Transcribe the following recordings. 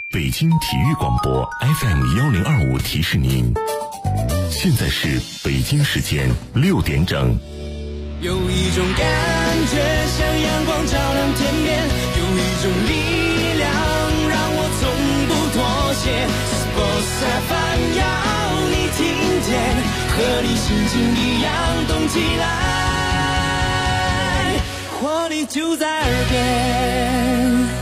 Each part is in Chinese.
北京体育广播 FM1025提示您，现在是北京时间6点整。 有一种感觉像阳光照亮天边，有一种力量让我从不妥协。Sports FM 要你听见，和你心情一样动起来，活力就在耳边。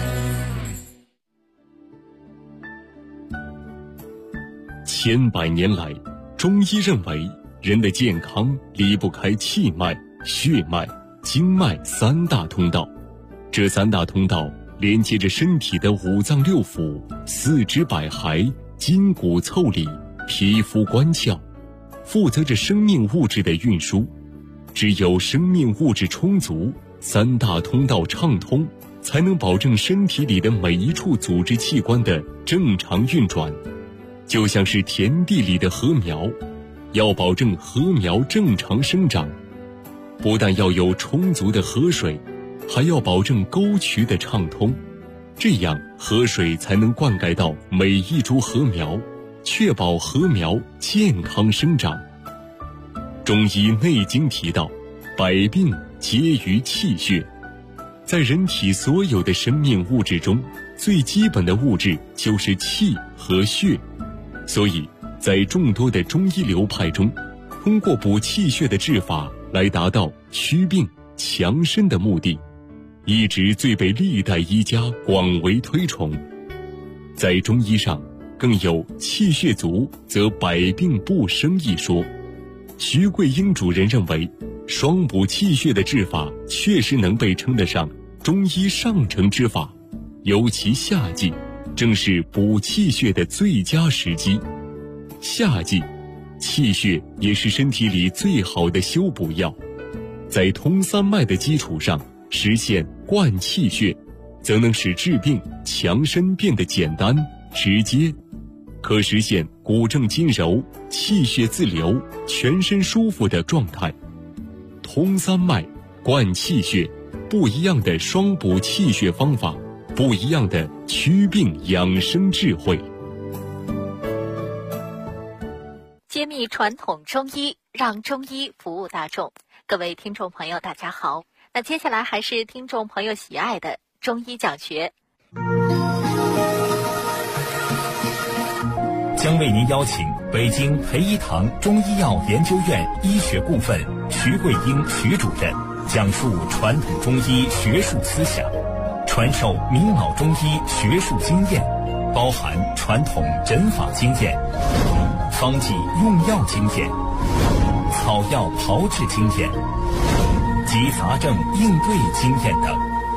千百年来，中医认为人的健康离不开气脉、血脉、经脉三大通道。这三大通道连接着身体的五脏六腑、四肢百骸、筋骨凑理、皮肤关窍，负责着生命物质的运输。只有生命物质充足，三大通道畅通，才能保证身体里的每一处组织器官的正常运转。就像是田地里的禾苗，要保证禾苗正常生长，不但要有充足的河水，还要保证沟渠的畅通，这样河水才能灌溉到每一株禾苗，确保禾苗健康生长。中医内经提到，百病皆于气血。在人体所有的生命物质中，最基本的物质就是气和血。所以在众多的中医流派中，通过补气血的治法来达到祛病强身的目的，一直最被历代医家广为推崇。在中医上更有气血足则百病不生一说。徐桂英主任认为，双补气血的治法确实能被称得上中医上乘之法，尤其夏季正是补气血的最佳时机。夏季，气血也是身体里最好的修补药。在通三脉的基础上实现灌气血，则能使治病强身变得简单直接，可实现骨正筋柔、气血自流、全身舒服的状态。通三脉、灌气血，不一样的双补气血方法，不一样的祛病养生智慧。 揭秘传统中医，让中医服务大众。各位听众朋友大家好，那接下来还是听众朋友喜爱的中医讲学， 将为您邀请北京培一堂中医药研究院医学部分徐桂英徐主任讲述传统中医学术思想，传授明老中医学术经验，包含传统诊法经验、方剂用药经验、草药炮制经验及杂症应对经验等。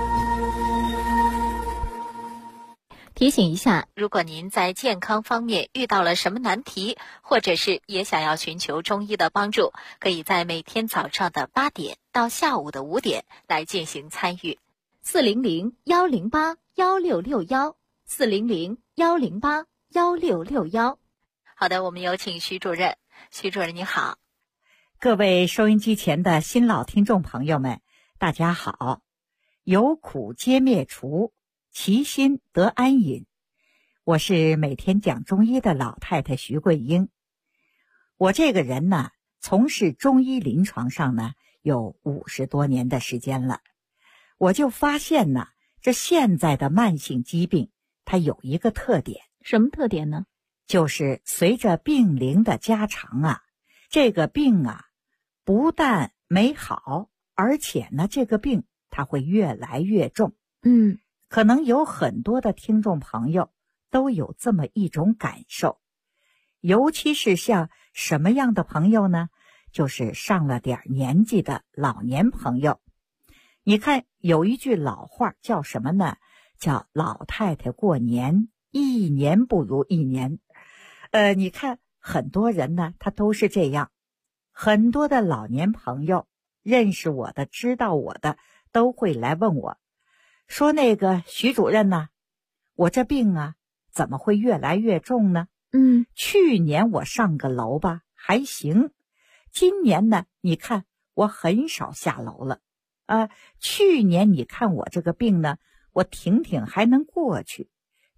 提醒一下，如果您在健康方面遇到了什么难题，或者是也想要寻求中医的帮助，可以在每天早上的8点到下午的5点来进行参与。400-108-1661，400-108-1661。好的，我们有请徐主任。徐主任你好。 各位收音机前的新老听众朋友们，大家好。有苦皆灭除，其心得安隐。我是每天讲中医的老太太徐桂英。我这个人呢，从事中医临床上呢有50多年的时间了。我就发现呢，这现在的慢性疾病它有一个特点。 什么特点呢？ 就是随着病龄的加长啊，这个病啊不但没好，而且呢这个病它会越来越重。可能有很多的听众朋友都有这么一种感受，尤其是像什么样的朋友呢？就是上了点年纪的老年朋友。你看有一句老话叫什么呢？叫老太太过年，一年不如一年。你看很多人呢他都是这样，很多的老年朋友认识我的知道我的都会来问我说，那个徐主任呢，我这病啊怎么会越来越重呢？去年我上个楼吧还行，今年呢你看我很少下楼了。去年你看我这个病呢，我挺还能过去，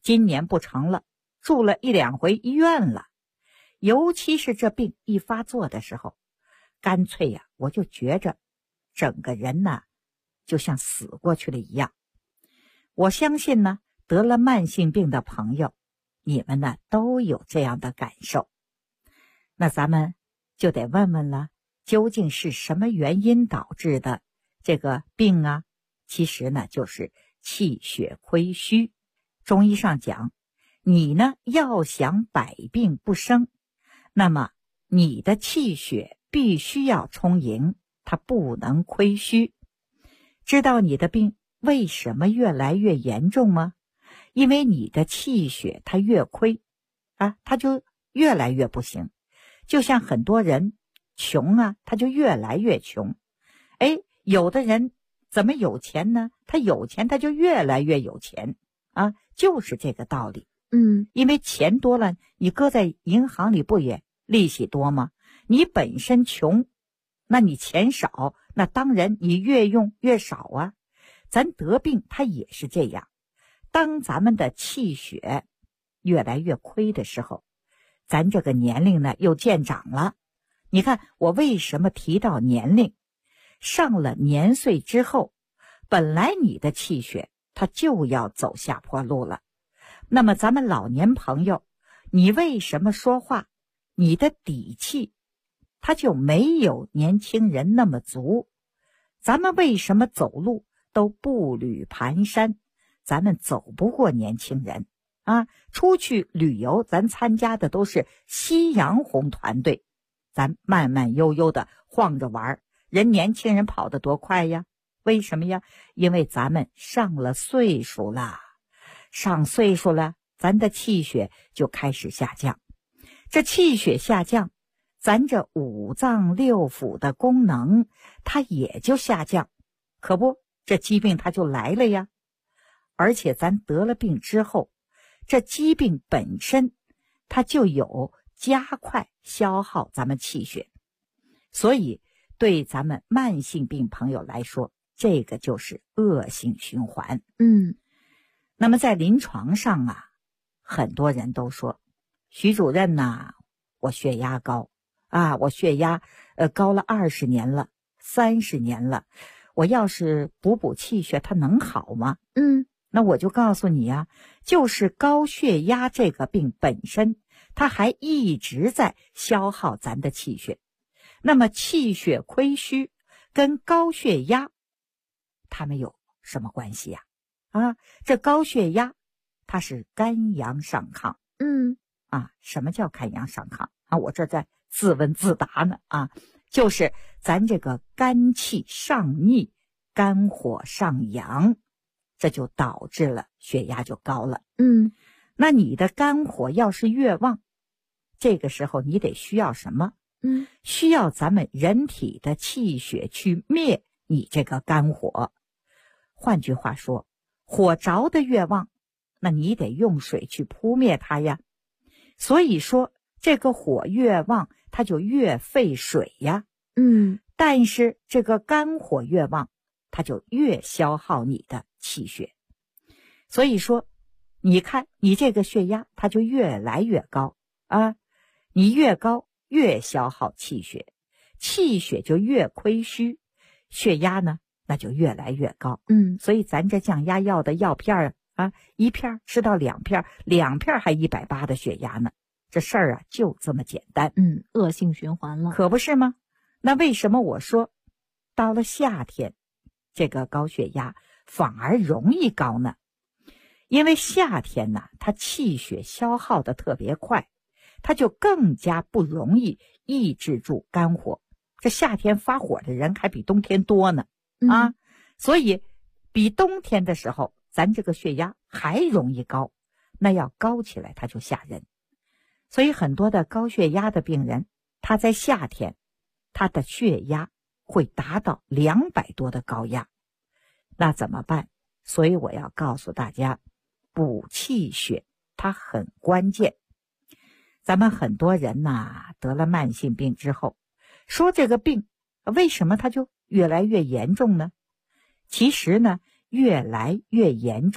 今年不成了，住了1、2回医院了。尤其是这病一发作的时候，干脆呀，我就觉着整个人呢就像死过去了一样。我相信呢，得了慢性病的朋友，你们呢都有这样的感受。那咱们就得问问了，究竟是什么原因导致的这个病啊？其实呢就是气血亏虚。中医上讲，你呢要想百病不生，那么你的气血必须要充盈，它不能亏虚。知道你的病为什么越来越严重吗？因为你的气血它越亏啊，它就越来越不行。就像很多人穷啊，他就越来越穷。有的人怎么有钱呢？他有钱他就越来越有钱啊，就是这个道理。因为钱多了，你搁在银行里不也利息多吗？你本身穷，那你钱少，那当然你越用越少啊。咱得病它也是这样，当咱们的气血越来越亏的时候，咱这个年龄呢又渐长了。你看我为什么提到年龄？上了年岁之后，本来你的气血它就要走下坡路了。那么咱们老年朋友，你为什么说话你的底气它就没有年轻人那么足？咱们为什么走路都步履蹒跚？咱们走不过年轻人啊！出去旅游，咱参加的都是夕阳红团队，咱慢慢悠悠的晃着玩，人年轻人跑得多快呀！为什么呀？因为咱们上了岁数了，上岁数了，咱的气血就开始下降。这气血下降，咱这五脏六腑的功能它也就下降，可不，这疾病它就来了呀。而且咱得了病之后，这疾病本身它就有加快消耗咱们气血，所以对咱们慢性病朋友来说，这个就是恶性循环。那么在临床上啊，很多人都说，徐主任呐，我血压高啊，我血压高了20年了，30年了，我要是补气血，它能好吗？那我就告诉你啊，就是高血压这个病本身，它还一直在消耗咱的气血。那么气血亏虚跟高血压它们有什么关系呀？这高血压它是肝阳上亢。什么叫肝阳上亢啊？我这在自问自答呢啊，就是咱这个肝气上逆，肝火上扬，这就导致了血压就高了。那你的肝火要是越旺，这个时候你得需要什么？需要咱们人体的气血去灭你这个肝火。换句话说，火着的越旺，那你得用水去扑灭它呀。所以说这个火越旺，它就越费水呀。但是这个肝火越旺，它就越消耗你的气血。所以说你看你这个血压它就越来越高啊，你越高越消耗气血，气血就越亏虚，血压呢那就越来越高。所以咱这降压药的药片啊，一片吃到2片，2片还180的血压呢，这事儿啊就这么简单。 恶性循环了， 可不是吗？那为什么我说到了夏天这个高血压反而容易高呢？因为夏天呢，它气血消耗的特别快，它就更加不容易抑制住肝火。这夏天发火的人还比冬天多呢所以比冬天的时候咱这个血压还容易高，那要高起来它就吓人。所以很多的高血压的病人，他在夏天他的血压会达到200多的高压，那怎么办？所以我要告诉大家，补气血它很关键。咱们很多人呐，得了慢性病之后，说这个病为什么它就越来越严重呢？其实呢，越来越严重，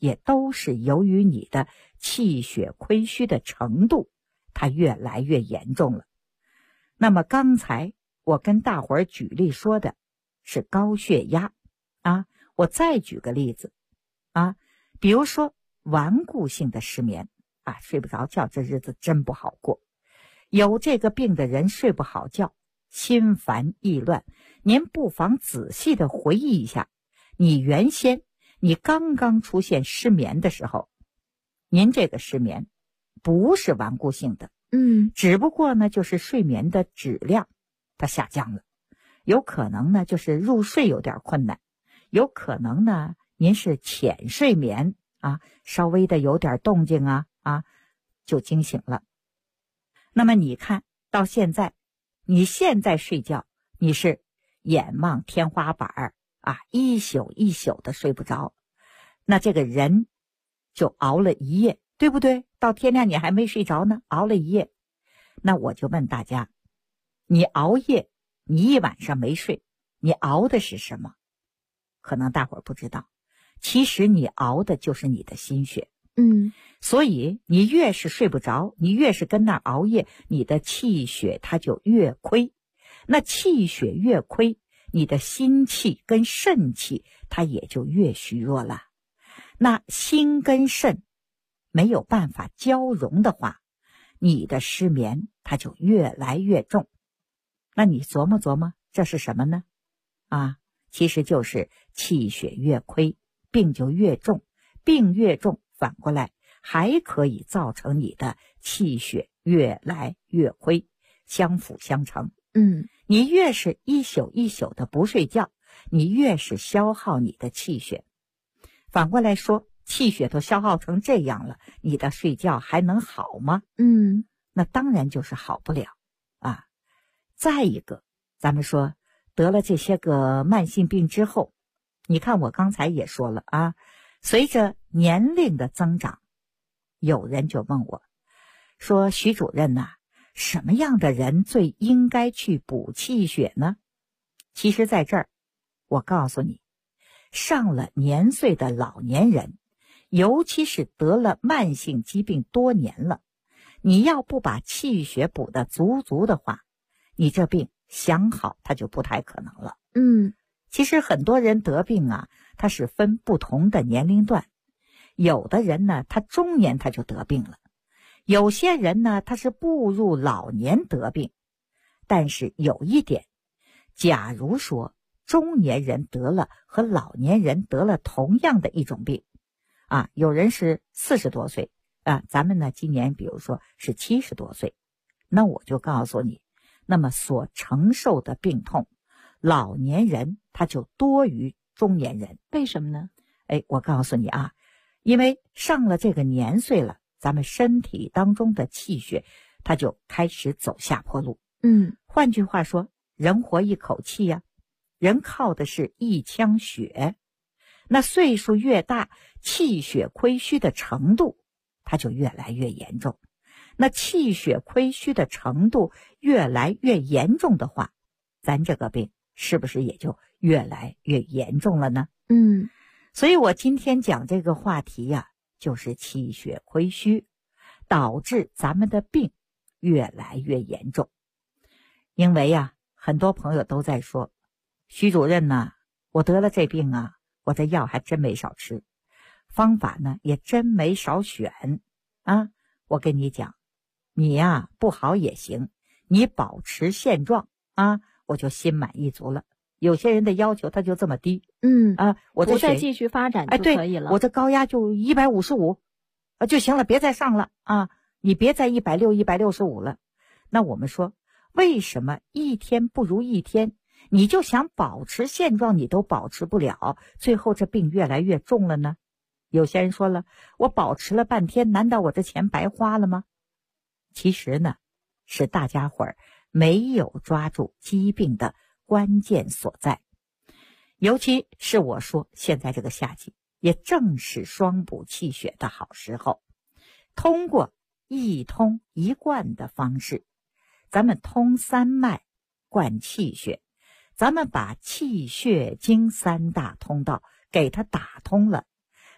也都是由于你的气血亏虚的程度，它越来越严重了。那么刚才我跟大伙儿举例说的是高血压啊，我再举个例子啊，比如说顽固性的失眠啊，睡不着觉，这日子真不好过。有这个病的人睡不好觉，心烦意乱，您不妨仔细的回忆一下，你刚刚出现失眠的时候，您这个失眠不是顽固性的，只不过呢就是睡眠的质量它下降了，有可能呢就是入睡有点困难，有可能呢您是浅睡眠啊，稍微的有点动静啊就惊醒了。那么你看到现在，你现在睡觉，你是眼望天花板啊，一宿一宿的睡不着，那这个人就熬了一夜，对不对？到天亮你还没睡着呢，熬了一夜。那我就问大家，你熬夜，你一晚上没睡，你熬的是什么？可能大伙儿不知道，其实你熬的就是你的心血。所以你越是睡不着，你越是跟那儿熬夜，你的气血它就越亏。那气血越亏，你的心气跟肾气它也就越虚弱了。那心跟肾没有办法交融的话，你的失眠它就越来越重。那你琢磨琢磨，这是什么呢？其实就是气血越亏，病就越重，病越重，反过来还可以造成你的气血越来越亏，相辅相成。你越是一宿一宿的不睡觉，你越是消耗你的气血。反过来说，气血都消耗成这样了，你的睡觉还能好吗？那当然就是好不了啊。再一个，咱们说得了这些个慢性病之后，你看我刚才也说了啊，随着年龄的增长，有人就问我说，徐主任呐，什么样的人最应该去补气血呢？其实在这儿我告诉你，上了年岁的老年人，尤其是得了慢性疾病多年了，你要不把气血补得足足的话，你这病想好它就不太可能了。其实很多人得病啊，他是分不同的年龄段，有的人呢他中年他就得病了，有些人呢他是步入老年得病。但是有一点，假如说中年人得了和老年人得了同样的一种病啊，有人是40多岁啊，咱们呢今年比如说是70多岁，那我就告诉你，那么所承受的病痛，老年人他就多于中年人。 为什么呢？ 我告诉你啊，因为上了这个年岁了，咱们身体当中的气血它就开始走下坡路。换句话说，人活一口气呀，人靠的是一腔血。那岁数越大，气血亏虚的程度它就越来越严重。那气血亏虚的程度越来越严重的话，咱这个病是不是也就越来越严重了呢？所以我今天讲这个话题呀，就是气血亏虚导致咱们的病越来越严重。因为呀，很多朋友都在说，徐主任呢，我得了这病啊，我这药还真没少吃，方法呢也真没少选啊。我跟你讲，你呀不好也行，你保持现状啊，我就心满意足了。有些人的要求他就这么低，我这不再继续发展就可以了。 我这高压就155就行了，别再上了啊，你别再160、165了。那我们说，为什么一天不如一天？你就想保持现状，你都保持不了，最后这病越来越重了呢？有些人说了，我保持了半天，难道我这钱白花了吗？其实呢，是大家伙儿没有抓住疾病的关键所在。尤其是我说，现在这个夏季也正是双补气血的好时候，通过一通一贯的方式，咱们通三脉灌气血，咱们把气血经3大通道给它打通了，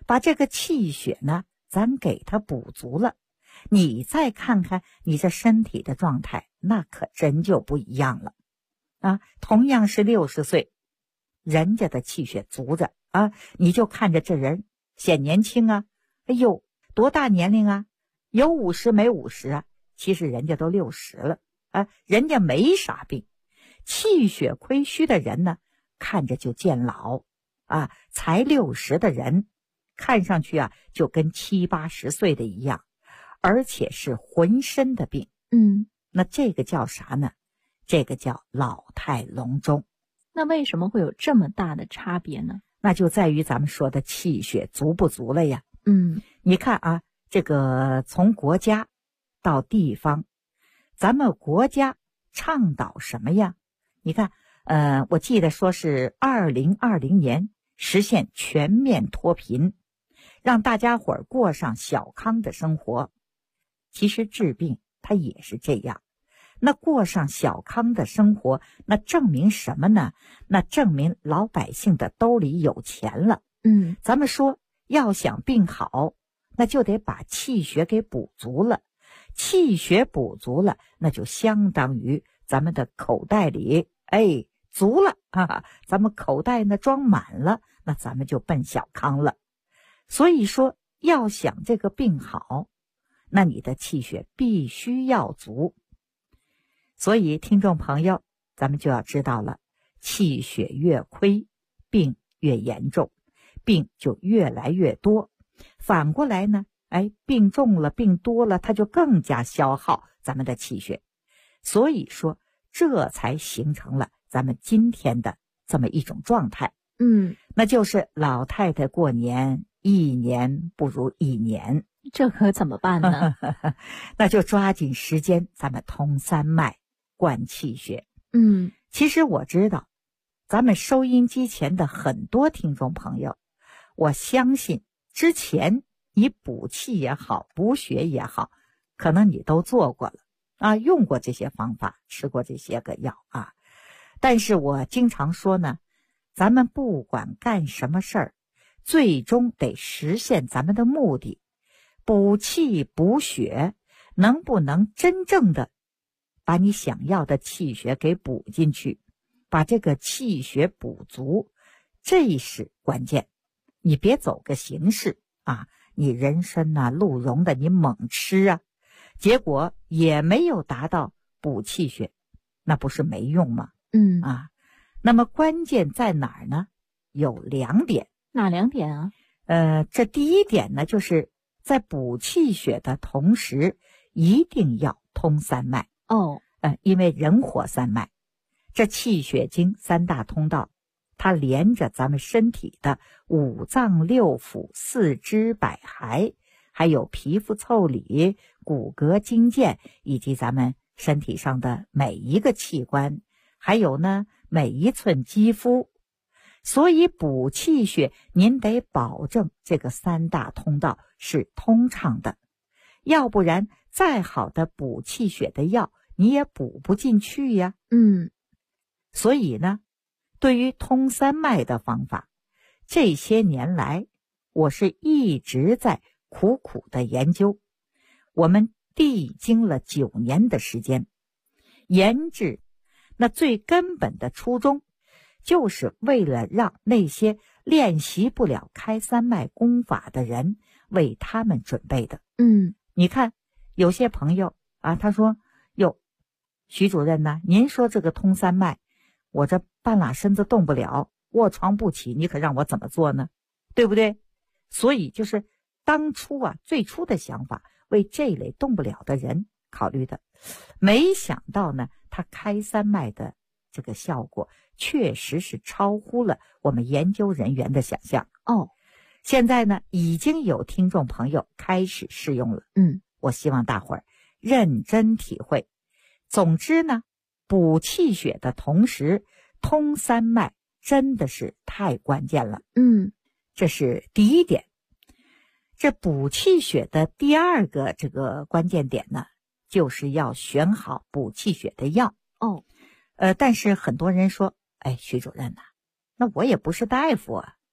把这个气血呢，咱给它补足了，你再看看你这身体的状态，那可真就不一样了啊！同样是60岁，人家的气血足着啊，你就看着这人显年轻啊，哎呦，多大年龄啊？有50没50啊？其实人家都60了啊，人家没啥病。气血亏虚的人呢，看着就见老啊，才60的人，看上去啊就跟70、80岁的一样，而且是浑身的病。那这个叫啥呢？这个叫老态龙钟。 那为什么会有这么大的差别呢？ 那就在于咱们说的气血足不足了呀。你看啊，这个从国家到地方，咱们国家倡导什么呀？你看，我记得说是2020年实现全面脱贫，让大家伙儿过上小康的生活。其实治病它也是这样，那过上小康的生活，那证明什么呢？那证明老百姓的兜里有钱了。咱们说要想病好，那就得把气血给补足了。气血补足了，那就相当于咱们的口袋里足了啊，咱们口袋呢装满了，那咱们就奔小康了。所以说要想这个病好，那你的气血必须要足。所以听众朋友，咱们就要知道了，气血越亏，病越严重，病就越来越多。反过来呢，病重了，病多了，它就更加消耗咱们的气血。所以说这才形成了咱们今天的这么一种状态。那就是老太太过年一年不如一年。 这可怎么办呢？ 那就抓紧时间，咱们通三脉，灌气血。其实我知道咱们收音机前的很多听众朋友，我相信之前你补气也好，补血也好，可能你都做过了啊，用过这些方法，吃过这些个药啊。但是我经常说呢，咱们不管干什么事儿，最终得实现咱们的目的。补气补血，能不能真正的把你想要的气血给补进去，把这个气血补足，这是关键。你别走个形式啊，你人参啊、鹿茸的你猛吃啊，结果也没有达到补气血，那不是没用吗？那么关键在哪儿呢？有2点。 哪2点啊？ 这第一点呢，就是在补气血的同时，一定要通三脉。因为人火三脉，这气血经3大通道，它连着咱们身体的5脏6腑、4肢百骸，还有皮肤腠理、骨骼筋腱，以及咱们身体上的每一个器官，还有呢每一寸肌肤。所以补气血，您得保证这个3大通道是通畅的，要不然再好的补气血的药你也补不进去呀。所以呢，对于通三脉的方法，这些年来我是一直在苦苦的研究。我们历经了9年的时间研制，那最根本的初衷就是为了让那些练习不了开三脉功法的人为他们准备的。你看有些朋友啊，他说哟，徐主任呢，您说这个通三脉，我这半拉身子动不了，卧床不起，你可让我怎么做呢？对不对？所以就是当初啊，最初的想法为这类动不了的人考虑的，没想到呢，他开三脉的这个效果确实是超乎了我们研究人员的想象。现在呢，已经有听众朋友开始试用了。我希望大伙儿认真体会。总之呢，补气血的同时通三脉真的是太关键了。这是第一点。这补气血的第2个这个关键点呢，就是要选好补气血的药。但是很多人说，徐主任呐，那我也不是大夫啊，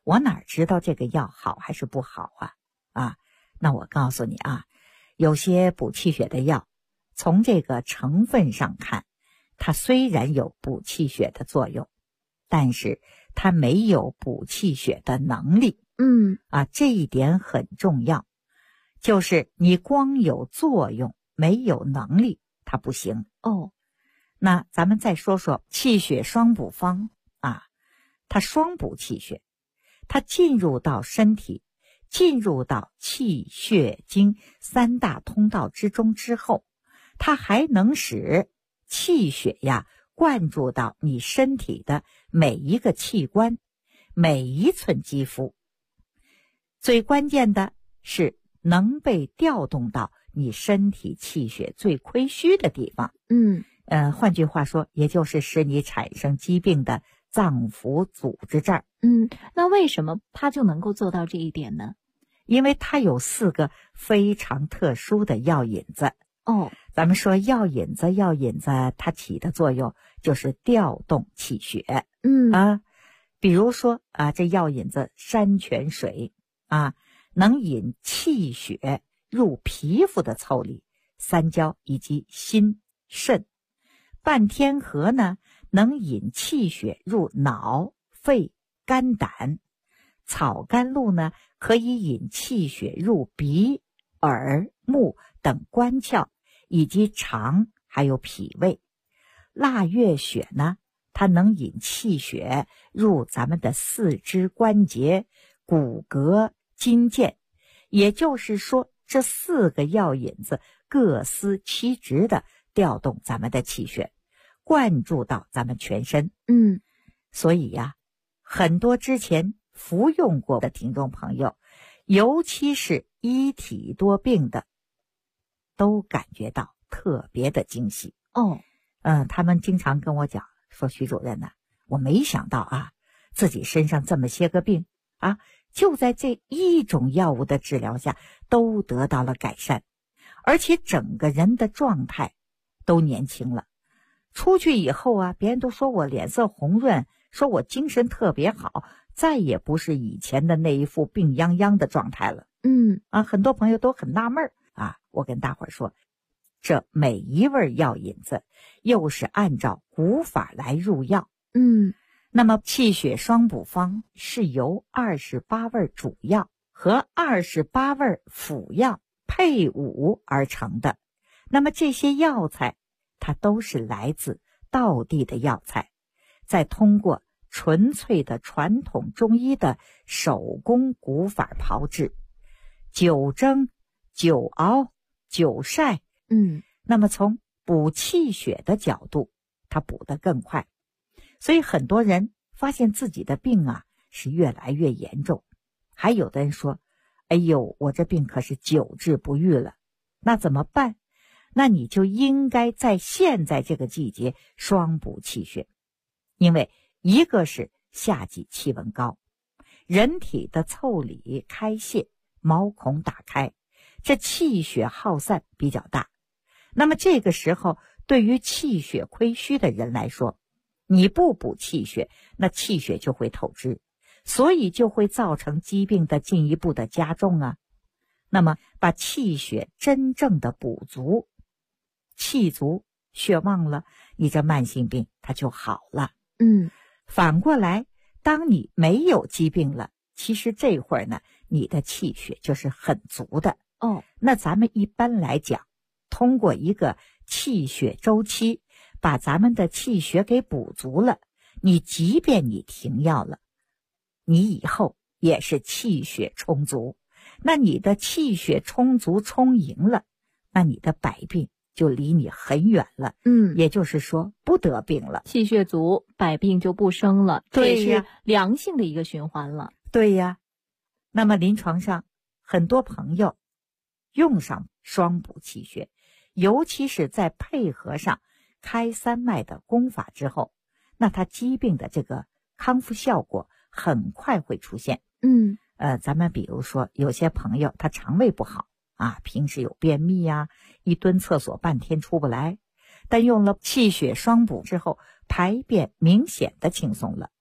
我哪知道这个药好还是不好啊？那我告诉你啊，有些补气血的药，从这个成分上看，它虽然有补气血的作用，但是它没有补气血的能力。这一点很重要，就是你光有作用没有能力，它不行。那咱们再说说气血双补方啊，它双补气血，它进入到身体，进入到气血经三大通道之中之后，它还能使气血呀灌注到你身体的每一个器官，每一寸肌肤。最关键的是能被调动到你身体气血最亏虚的地方。换句话说，也就是使你产生疾病的脏腑组织这儿。 那为什么它就能够做到这一点呢？ 因为它有4个非常特殊的药引子。咱们说药引子它起的作用就是调动气血。比如说这药引子山泉水能引气血入皮肤的腠理、三焦以及心肾。半天河呢，能引气血入脑、肺、肝、胆。草甘露呢，可以引气血入鼻、耳、目等官窍以及肠还有脾胃。腊月血呢，它能引气血入咱们的四肢关节、骨骼、筋腱。也就是说，这4个药引子各司其职的调动咱们的气血，灌注到咱们全身。所以呀，很多之前服用过的听众朋友，尤其是一体多病的，都感觉到特别的惊喜。他们经常跟我讲说，徐主任我没想到自己身上这么些个病就在这一种药物的治疗下都得到了改善，而且整个人的状态都年轻了。出去以后别人都说我脸色红润，说我精神特别好，再也不是以前的那一副病殃殃的状态了。很多朋友都很纳闷我跟大伙儿说，这每一味药引子又是按照古法来入药。那么气血双补方是由28味主药和28味辅药配伍而成的。那么这些药材它都是来自道地的药材，再通过纯粹的传统中医的手工古法炮制，久蒸、久熬、久晒。那么从补气血的角度，它补得更快。所以很多人发现自己的病是越来越严重，还有的人说，哎呦，我这病可是久治不愈了。那怎么办？那你就应该在现在这个季节双补气血。因为一个是夏季气温高，人体的腠理开泄，毛孔打开，这气血耗散比较大。那么这个时候对于气血亏虚的人来说，你不补气血，那气血就会透支，所以就会造成疾病的进一步的加重那么把气血真正的补足，气足血旺了，你这慢性病它就好了。反过来，当你没有疾病了，其实这会儿呢，你的气血就是很足的。那咱们一般来讲，通过一个气血周期，把咱们的气血给补足了，你即便你停药了，你以后也是气血充足。那你的气血充足充盈了，那你的百病就离你很远了。也就是说不得病了， 气血足，百病就不生了。 对呀， 这是良性的一个循环了。 对呀。那么临床上很多朋友用上双补气血，尤其是在配合上开三脉的功法之后，那他疾病的这个康复效果很快会出现。咱们比如说有些朋友他肠胃不好平时有便秘一蹲厕所半天出不来，但用了气血双补之后，排便明显的轻松了。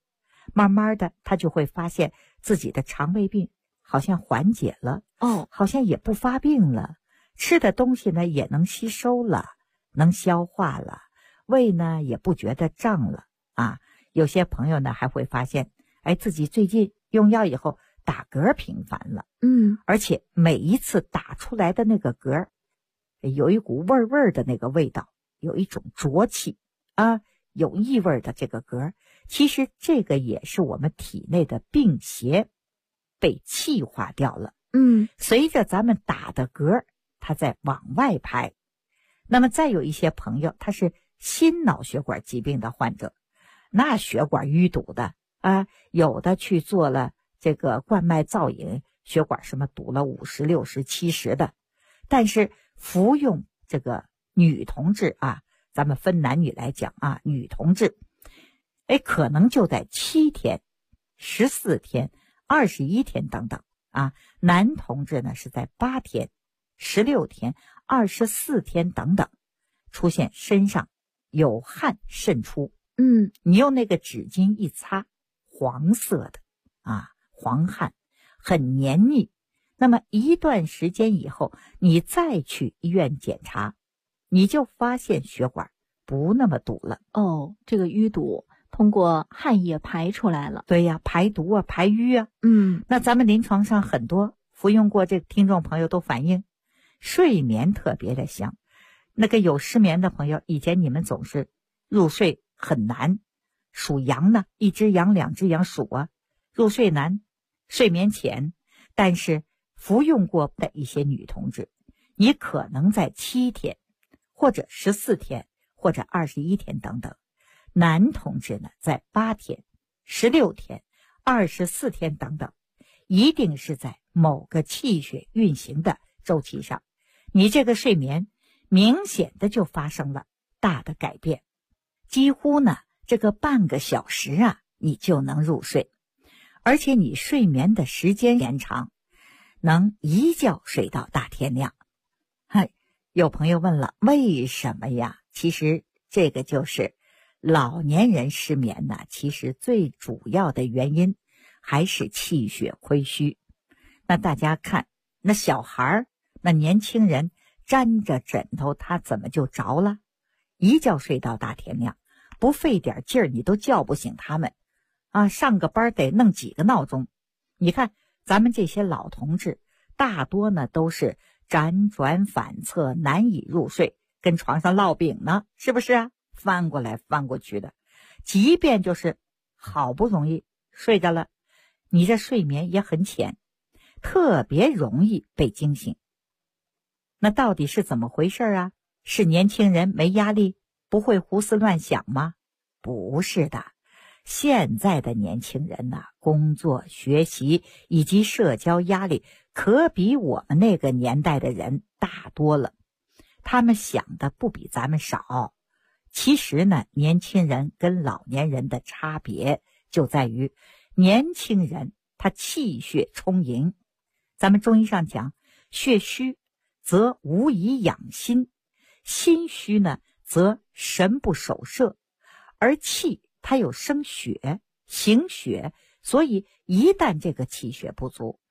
慢慢的他就会发现自己的肠胃病好像缓解了，好像也不发病了，吃的东西呢也能吸收了，能消化了，胃呢也不觉得胀了啊。有些朋友呢还会发现，自己最近用药以后打嗝频繁了，而且每一次打出来的那个嗝有一股味味的那个味道，有一种浊气啊，有异味的这个嗝，其实这个也是我们体内的病邪被气化掉了。随着咱们打的嗝，它在往外排。那么再有一些朋友，他是心脑血管疾病的患者，那血管淤堵的啊，有的去做了这个冠脉造影，血管什么堵了50、60、70的，但是服用这个女同志啊，咱们分男女来讲啊，女同志可能就在7天、14天、21天等等啊，男同志呢是在8天、16天、24天等等，出现身上有汗渗出，你用那个纸巾一擦，黄色的啊，黄汗，很黏腻。那么一段时间以后，你再去医院检查，你就发现血管不那么堵了。 这个淤堵通过汗液排出来了。 对呀，排毒啊，排瘀啊。那咱们临床上很多服用过这个听众朋友都反映，睡眠特别的香。那个有失眠的朋友，以前你们总是入睡很难，数羊呢，1只羊2只羊数啊，入睡难，睡眠浅。但是服用过的一些女同志，你可能在7天或者14天或者21天等等，男同志呢在8天、16天、24天等等，一定是在某个气血运行的周期上，你这个睡眠明显的就发生了大的改变，几乎呢这个半个小时啊你就能入睡，而且你睡眠的时间延长，能一觉睡到大天亮。有朋友问了，为什么呀？其实这个就是老年人失眠呢，其实最主要的原因还是气血亏虚。那大家看，那小孩那年轻人沾着枕头，他怎么就着了？一觉睡到大天亮，不费点劲儿你都叫不醒他们啊！上个班得弄几个闹钟。你看咱们这些老同志，大多呢都是辗转反侧，难以入睡，跟床上烙饼呢，是不是啊？翻过来翻过去的。即便就是好不容易睡着了，你这睡眠也很浅，特别容易被惊醒。那到底是怎么回事啊？是年轻人没压力，不会胡思乱想吗？不是的，现在的年轻人呢，工作、学习以及社交压力可比我们那个年代的人大多了，他们想的不比咱们少。其实呢，年轻人跟老年人的差别就在于，年轻人他气血充盈，咱们中医上讲，血虚则无以养心，心虚呢则神不守舍，而气它有生血行血，所以一旦这个气血不足，